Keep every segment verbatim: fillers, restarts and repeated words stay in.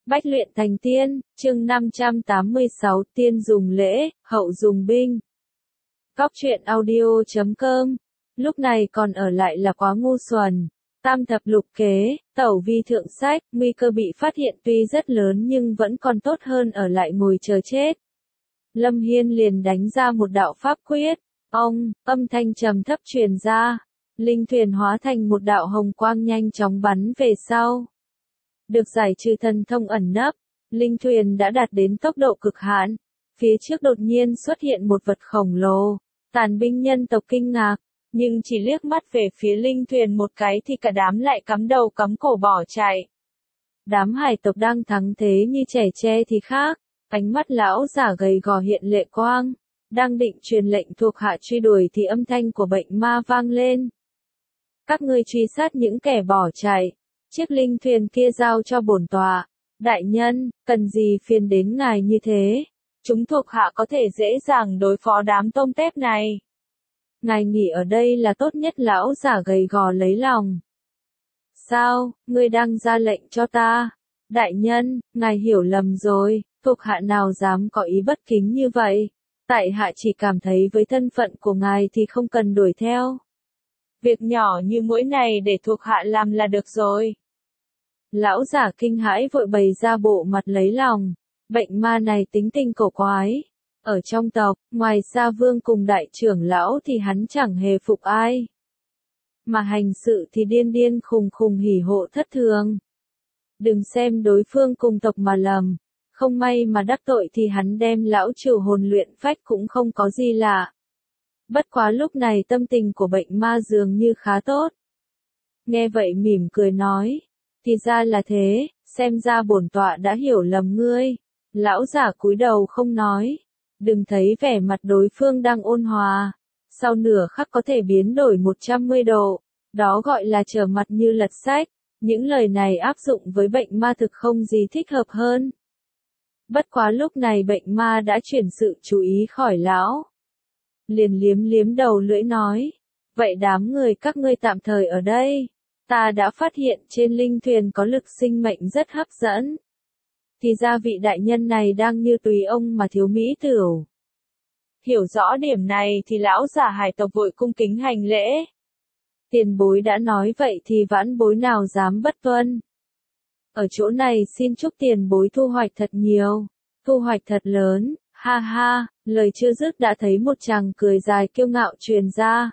Bách luyện thành tiên, chương năm trăm tám mươi sáu tiên dùng lễ, hậu dùng binh. Góc truyện audio chấm com. Lúc này còn ở lại là quá ngu xuẩn. Tam thập lục kế, tẩu vi thượng sách, nguy cơ bị phát hiện tuy rất lớn nhưng vẫn còn tốt hơn ở lại ngồi chờ chết. Lâm Hiên liền đánh ra một đạo pháp quyết. Ông, âm thanh trầm thấp truyền ra. Linh thuyền hóa thành một đạo hồng quang nhanh chóng bắn về sau. Được giải trừ thần thông ẩn nấp, linh thuyền đã đạt đến tốc độ cực hạn. Phía trước đột nhiên xuất hiện một vật khổng lồ. Tàn binh nhân tộc kinh ngạc, nhưng chỉ liếc mắt về phía linh thuyền một cái thì cả đám lại cắm đầu cắm cổ bỏ chạy. Đám hải tộc đang thắng thế như trẻ tre thì khác, ánh mắt lão giả gầy gò hiện lệ quang. Đang định truyền lệnh thuộc hạ truy đuổi thì âm thanh của bệnh ma vang lên. Các ngươi truy sát những kẻ bỏ chạy. Chiếc linh thuyền kia giao cho bổn tọa. Đại nhân, cần gì phiền đến ngài như thế? Chúng thuộc hạ có thể dễ dàng đối phó đám tôm tép này. Ngài nghỉ ở đây là tốt nhất, lão giả gầy gò lấy lòng. Sao, ngươi đang ra lệnh cho ta? Đại nhân, ngài hiểu lầm rồi, thuộc hạ nào dám có ý bất kính như vậy. Tại hạ chỉ cảm thấy với thân phận của ngài thì không cần đuổi theo. Việc nhỏ như mỗi này để thuộc hạ làm là được rồi. Lão giả kinh hãi vội bày ra bộ mặt lấy lòng. Bệnh ma này tính tình cổ quái. Ở trong tộc, ngoài Sa Vương cùng đại trưởng lão thì hắn chẳng hề phục ai. Mà hành sự thì điên điên khùng khùng hỉ hộ thất thường. Đừng xem đối phương cùng tộc mà lầm. Không may mà đắc tội thì hắn đem lão trừ hồn luyện phách cũng không có gì lạ. Bất quá lúc này tâm tình của bệnh ma dường như khá tốt. Nghe vậy mỉm cười nói. Thì ra là thế, xem ra bổn tọa đã hiểu lầm ngươi. Lão giả cúi đầu không nói. Đừng thấy vẻ mặt đối phương đang ôn hòa. Sau nửa khắc có thể biến đổi một trăm mươi độ. Đó gọi là trở mặt như lật sách. Những lời này áp dụng với bệnh ma thực không gì thích hợp hơn. Bất quá lúc này bệnh ma đã chuyển sự chú ý khỏi lão. Liền liếm liếm đầu lưỡi nói. Vậy đám người các ngươi tạm thời ở đây. Ta đã phát hiện trên linh thuyền có lực sinh mệnh rất hấp dẫn. Thì ra vị đại nhân này đang như tùy ông mà thiếu mỹ tửu. Hiểu rõ điểm này thì lão giả hải tộc vội cung kính hành lễ. Tiền bối đã nói vậy thì vãn bối nào dám bất tuân. Ở chỗ này xin chúc tiền bối thu hoạch thật nhiều, thu hoạch thật lớn, ha ha, lời chưa dứt đã thấy một chàng cười dài kiêu ngạo truyền ra.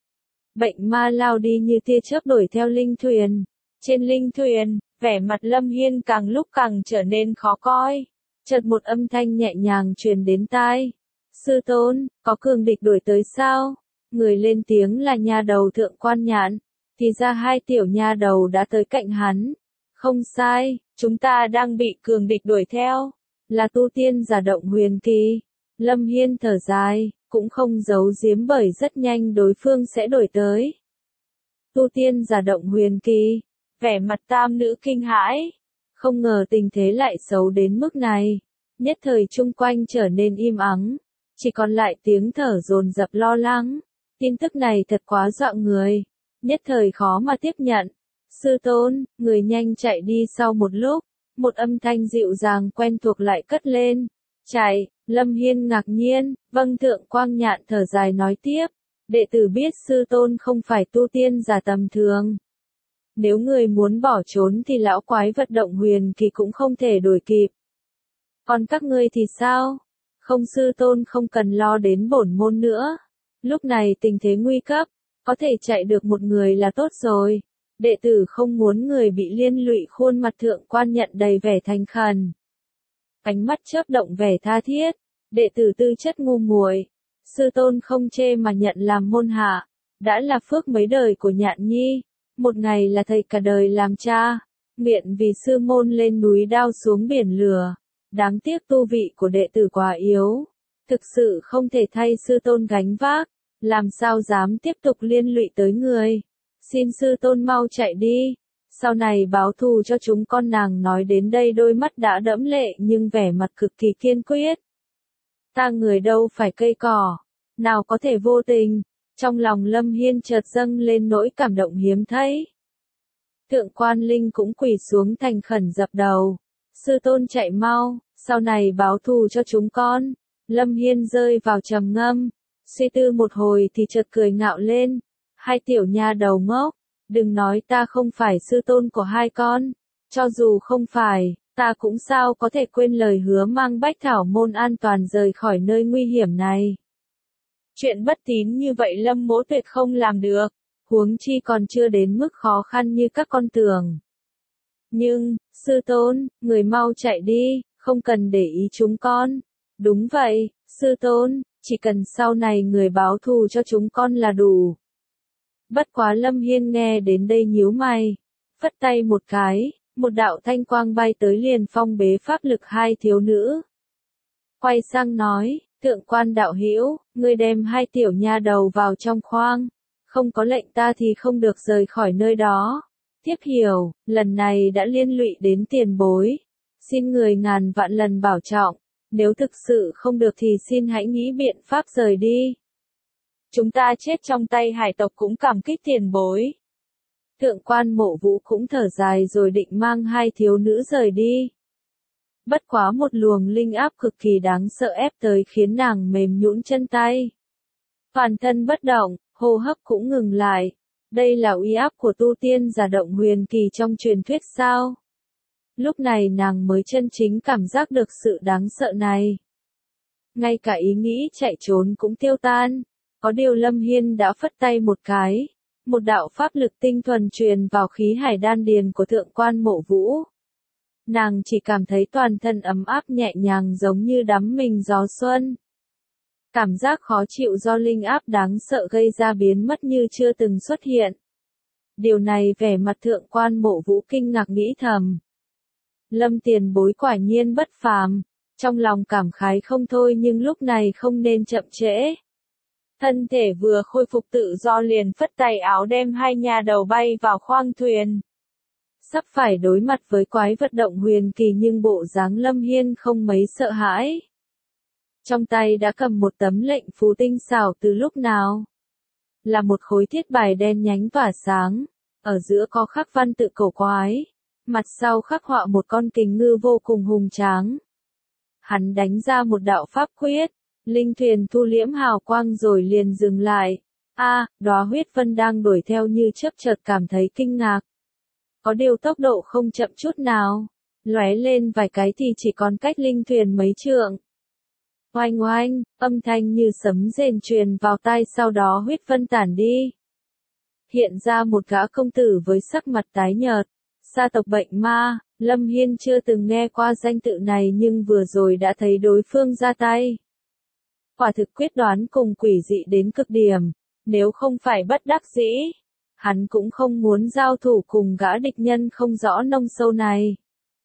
Bệnh ma lao đi như tia chớp đuổi theo linh thuyền. Trên linh thuyền, vẻ mặt Lâm Hiên càng lúc càng trở nên khó coi. Chợt một âm thanh nhẹ nhàng truyền đến tai. Sư tôn, có cường địch đuổi tới sao? Người lên tiếng là nha đầu Thượng Quan Nhạn. Thì ra hai tiểu nha đầu đã tới cạnh hắn. Không sai, chúng ta đang bị cường địch đuổi theo. Là tu tiên giả động huyền kỳ. Lâm Hiên thở dài, cũng không giấu giếm bởi rất nhanh đối phương sẽ đuổi tới. Tu tiên giả động huyền kỳ. Vẻ mặt tam nữ kinh hãi. Không ngờ tình thế lại xấu đến mức này. Nhất thời chung quanh trở nên im ắng. Chỉ còn lại tiếng thở dồn dập lo lắng. Tin tức này thật quá dọa người. Nhất thời khó mà tiếp nhận. Sư tôn, người nhanh chạy đi. Sau một lúc, một âm thanh dịu dàng quen thuộc lại cất lên. Chạy, Lâm Hiên ngạc nhiên, vâng. Thượng Quan Nhạn thở dài nói tiếp. Đệ tử biết sư tôn không phải tu tiên giả tầm thường. Nếu người muốn bỏ trốn thì lão quái vật động huyền kỳ cũng không thể đuổi kịp. Còn các ngươi thì sao? Không, sư tôn không cần lo đến bổn môn nữa. Lúc này tình thế nguy cấp, có thể chạy được một người là tốt rồi. Đệ tử không muốn người bị liên lụy. Khuôn mặt Thượng Quan Nhạn đầy vẻ thành khẩn. Ánh mắt chớp động vẻ tha thiết. Đệ tử tư chất ngu muội, sư tôn không chê mà nhận làm môn hạ. Đã là phước mấy đời của Nhạn nhi. Một ngày là thầy cả đời làm cha. Nguyện vì sư môn lên núi đao xuống biển lửa. Đáng tiếc tu vị của đệ tử quá yếu. Thực sự không thể thay sư tôn gánh vác. Làm sao dám tiếp tục liên lụy tới người. Xin sư tôn mau chạy đi. Sau này báo thù cho chúng con. Nàng nói đến đây đôi mắt đã đẫm lệ nhưng vẻ mặt cực kỳ kiên quyết. Ta người đâu phải cây cỏ. Nào có thể vô tình. Trong lòng Lâm Hiên chợt dâng lên nỗi cảm động hiếm thấy. Thượng Quan Linh cũng quỳ xuống thành khẩn dập đầu. sư tôn chạy mau, sau này báo thù cho chúng con. Lâm Hiên rơi vào trầm ngâm, suy tư một hồi thì chợt cười ngạo lên, hai tiểu nha đầu ngốc, đừng nói ta không phải sư tôn của hai con, cho dù không phải, ta cũng sao có thể quên lời hứa mang Bách Thảo Môn an toàn rời khỏi nơi nguy hiểm này. Chuyện bất tín như vậy Lâm Mỗ tuyệt không làm được, huống chi còn chưa đến mức khó khăn như các con tưởng. Nhưng, sư tôn, người mau chạy đi, không cần để ý chúng con. Đúng vậy, sư tôn, chỉ cần sau này người báo thù cho chúng con là đủ. Bất quá Lâm Hiên nghe đến đây nhíu mày, phất tay một cái, một đạo thanh quang bay tới liền phong bế pháp lực hai thiếu nữ. Quay sang nói, thượng quan đạo hữu, ngươi đem hai tiểu nha đầu vào trong khoang, không có lệnh ta thì không được rời khỏi nơi đó. Tiếp hiểu, lần này đã liên lụy đến tiền bối, xin người ngàn vạn lần bảo trọng, nếu thực sự không được thì xin hãy nghĩ biện pháp rời đi. Chúng ta chết trong tay hải tộc cũng cảm kích tiền bối. Thượng quan Mộ Vũ cũng thở dài rồi định mang hai thiếu nữ rời đi. Bất quá một luồng linh áp cực kỳ đáng sợ ép tới khiến nàng mềm nhũn chân tay. Toàn thân bất động, hô hấp cũng ngừng lại. Đây là uy áp của tu tiên giả động huyền kỳ trong truyền thuyết sao? Lúc này nàng mới chân chính cảm giác được sự đáng sợ này. Ngay cả ý nghĩ chạy trốn cũng tiêu tan. Có điều Lâm Hiên đã phất tay một cái. Một đạo pháp lực tinh thuần truyền vào khí hải đan điền của thượng quan Mộ Vũ. Nàng chỉ cảm thấy toàn thân ấm áp nhẹ nhàng giống như đắm mình gió xuân. Cảm giác khó chịu do linh áp đáng sợ gây ra biến mất như chưa từng xuất hiện. Điều này vẻ mặt thượng quan Mộ Vũ kinh ngạc nghĩ thầm. Lâm tiền bối quả nhiên bất phàm, trong lòng cảm khái không thôi nhưng lúc này không nên chậm trễ. Thân thể vừa khôi phục tự do liền phất tay áo đem hai nha đầu bay vào khoang thuyền. Sắp phải đối mặt với quái vật động huyền kỳ nhưng bộ dáng Lâm Hiên không mấy sợ hãi. Trong tay đã cầm một tấm lệnh phù tinh xảo từ lúc nào. Là một khối thiết bài đen nhánh tỏa sáng, ở giữa có khắc văn tự cổ quái, mặt sau khắc họa một con kình ngư vô cùng hùng tráng. Hắn đánh ra một đạo pháp quyết, linh thuyền thu liễm hào quang rồi liền dừng lại. A, à, đóa huyết vân đang đuổi theo như chớp chợt cảm thấy kinh ngạc. Có điều tốc độ không chậm chút nào, lóe lên vài cái thì chỉ còn cách linh thuyền mấy trượng. Oanh oanh, âm thanh như sấm rền truyền vào tai sau đó huyết vân tản đi. Hiện ra một gã công tử với sắc mặt tái nhợt, sa tộc bệnh ma, Lâm Hiên chưa từng nghe qua danh tự này nhưng vừa rồi đã thấy đối phương ra tay. Quả thực quyết đoán cùng quỷ dị đến cực điểm, nếu không phải bất đắc dĩ, hắn cũng không muốn giao thủ cùng gã địch nhân không rõ nông sâu này.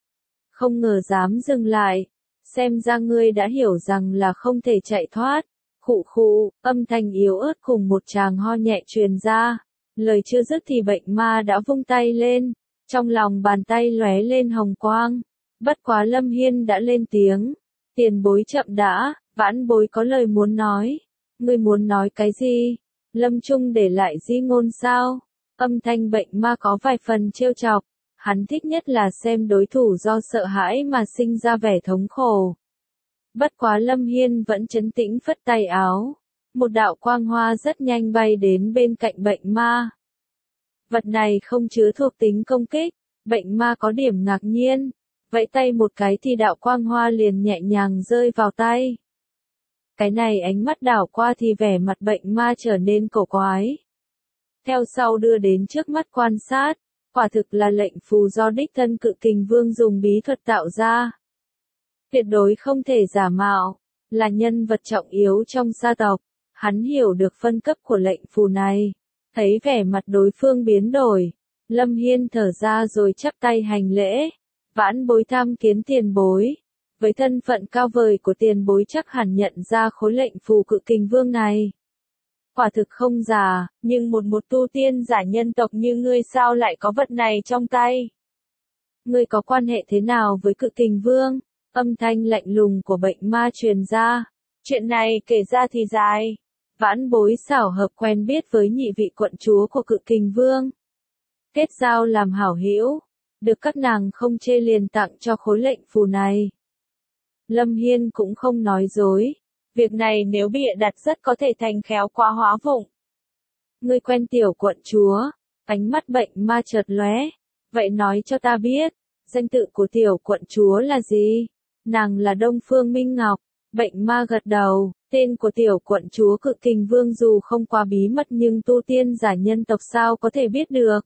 Không ngờ dám dừng lại. Xem ra ngươi đã hiểu rằng là không thể chạy thoát. Khụ khụ, âm thanh yếu ớt cùng một tràng ho nhẹ truyền ra. Lời chưa dứt thì bệnh ma đã vung tay lên. Trong lòng bàn tay lóe lên hồng quang. Bất quá Lâm Hiên đã lên tiếng. Tiền bối chậm đã, vãn bối có lời muốn nói. Ngươi muốn nói cái gì? Lâm Trung để lại di ngôn sao? Âm thanh bệnh ma có vài phần trêu chọc. Hắn thích nhất là xem đối thủ do sợ hãi mà sinh ra vẻ thống khổ. Bất quá Lâm Hiên vẫn trấn tĩnh phất tay áo. Một đạo quang hoa rất nhanh bay đến bên cạnh bệnh ma. Vật này không chứa thuộc tính công kích, bệnh ma có điểm ngạc nhiên. Vẫy tay một cái thì đạo quang hoa liền nhẹ nhàng rơi vào tay. Cái này ánh mắt đảo qua thì vẻ mặt bệnh ma trở nên cổ quái. Theo sau đưa đến trước mắt quan sát. Quả thực là lệnh phù do đích thân Cự Kình Vương dùng bí thuật tạo ra. Tuyệt đối không thể giả mạo, là nhân vật trọng yếu trong gia tộc, hắn hiểu được phân cấp của lệnh phù này. Thấy vẻ mặt đối phương biến đổi, Lâm Hiên thở ra rồi chắp tay hành lễ. Vãn bối tham kiến tiền bối. Với thân phận cao vời của tiền bối chắc hẳn nhận ra khối lệnh phù Cự Kình Vương này. Quả thực không giả, nhưng một một tu tiên giả nhân tộc như ngươi sao lại có vật này trong tay? Ngươi có quan hệ thế nào với Cự Kình Vương? Âm thanh lạnh lùng của bệnh ma truyền ra. Chuyện này kể ra thì dài. Vãn bối xảo hợp quen biết với nhị vị quận chúa của Cự Kình Vương. Kết giao làm hảo hữu. được các nàng không chê liền tặng cho khối lệnh phù này. Lâm Hiên cũng không nói dối, việc này nếu bịa đặt rất có thể thành khéo quá hóa vụng. Ngươi quen tiểu quận chúa, ánh mắt bệnh ma chợt lóe, vậy nói cho ta biết, danh tự của tiểu quận chúa là gì? Nàng là Đông Phương Minh Ngọc. Bệnh ma gật đầu, tên của tiểu quận chúa Cự Kình Vương dù không quá bí mật nhưng tu tiên giả nhân tộc sao có thể biết được.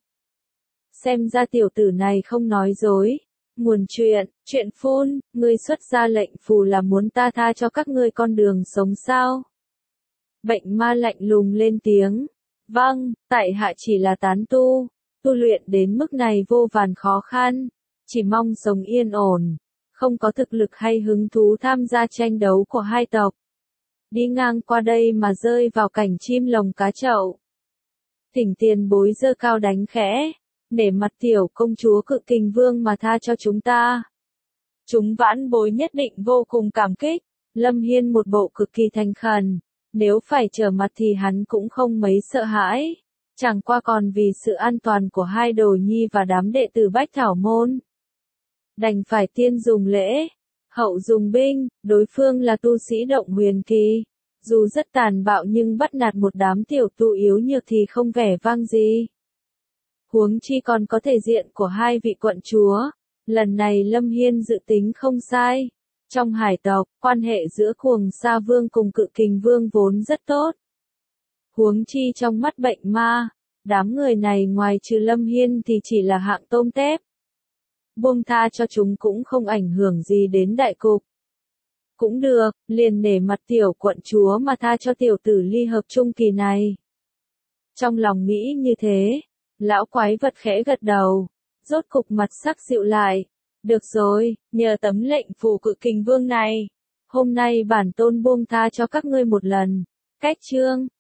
Xem ra tiểu tử này không nói dối. Nguồn chuyện, chuyện phun, ngươi xuất ra lệnh phù là muốn ta tha cho các ngươi con đường sống sao? Bệnh ma lạnh lùng lên tiếng. Vâng, tại hạ chỉ là tán tu, tu luyện đến mức này vô vàn khó khăn, chỉ mong sống yên ổn, không có thực lực hay hứng thú tham gia tranh đấu của hai tộc. Đi ngang qua đây mà rơi vào cảnh chim lồng cá chậu. Thỉnh tiền bối giơ cao đánh khẽ, để mặt tiểu công chúa Cự Kình Vương mà tha cho chúng ta. Chúng vãn bối nhất định vô cùng cảm kích. Lâm Hiên một bộ cực kỳ thành khẩn, nếu phải trở mặt thì hắn cũng không mấy sợ hãi, chẳng qua còn vì sự an toàn của hai đồ nhi và đám đệ tử Bách Thảo Môn. Đành phải tiên dùng lễ, hậu dùng binh, đối phương là tu sĩ động huyền kỳ, dù rất tàn bạo nhưng bắt nạt một đám tiểu tu yếu nhược thì không vẻ vang gì. Huống chi còn có thể diện của hai vị quận chúa, lần này Lâm Hiên dự tính không sai. Trong hải tộc, quan hệ giữa Cuồng Sa Vương cùng Cự Kình Vương vốn rất tốt. Huống chi trong mắt bệnh ma, đám người này ngoài trừ Lâm Hiên thì chỉ là hạng tôm tép. Buông tha cho chúng cũng không ảnh hưởng gì đến đại cục. Cũng được, liền nể mặt tiểu quận chúa mà tha cho tiểu tử ly hợp trung kỳ này. Trong lòng nghĩ như thế, lão quái vật khẽ gật đầu, rốt cục mặt sắc dịu lại. Được rồi, nhờ tấm lệnh phù Cự Kình Vương này, hôm nay bản tôn buông tha cho các ngươi một lần. Cách chương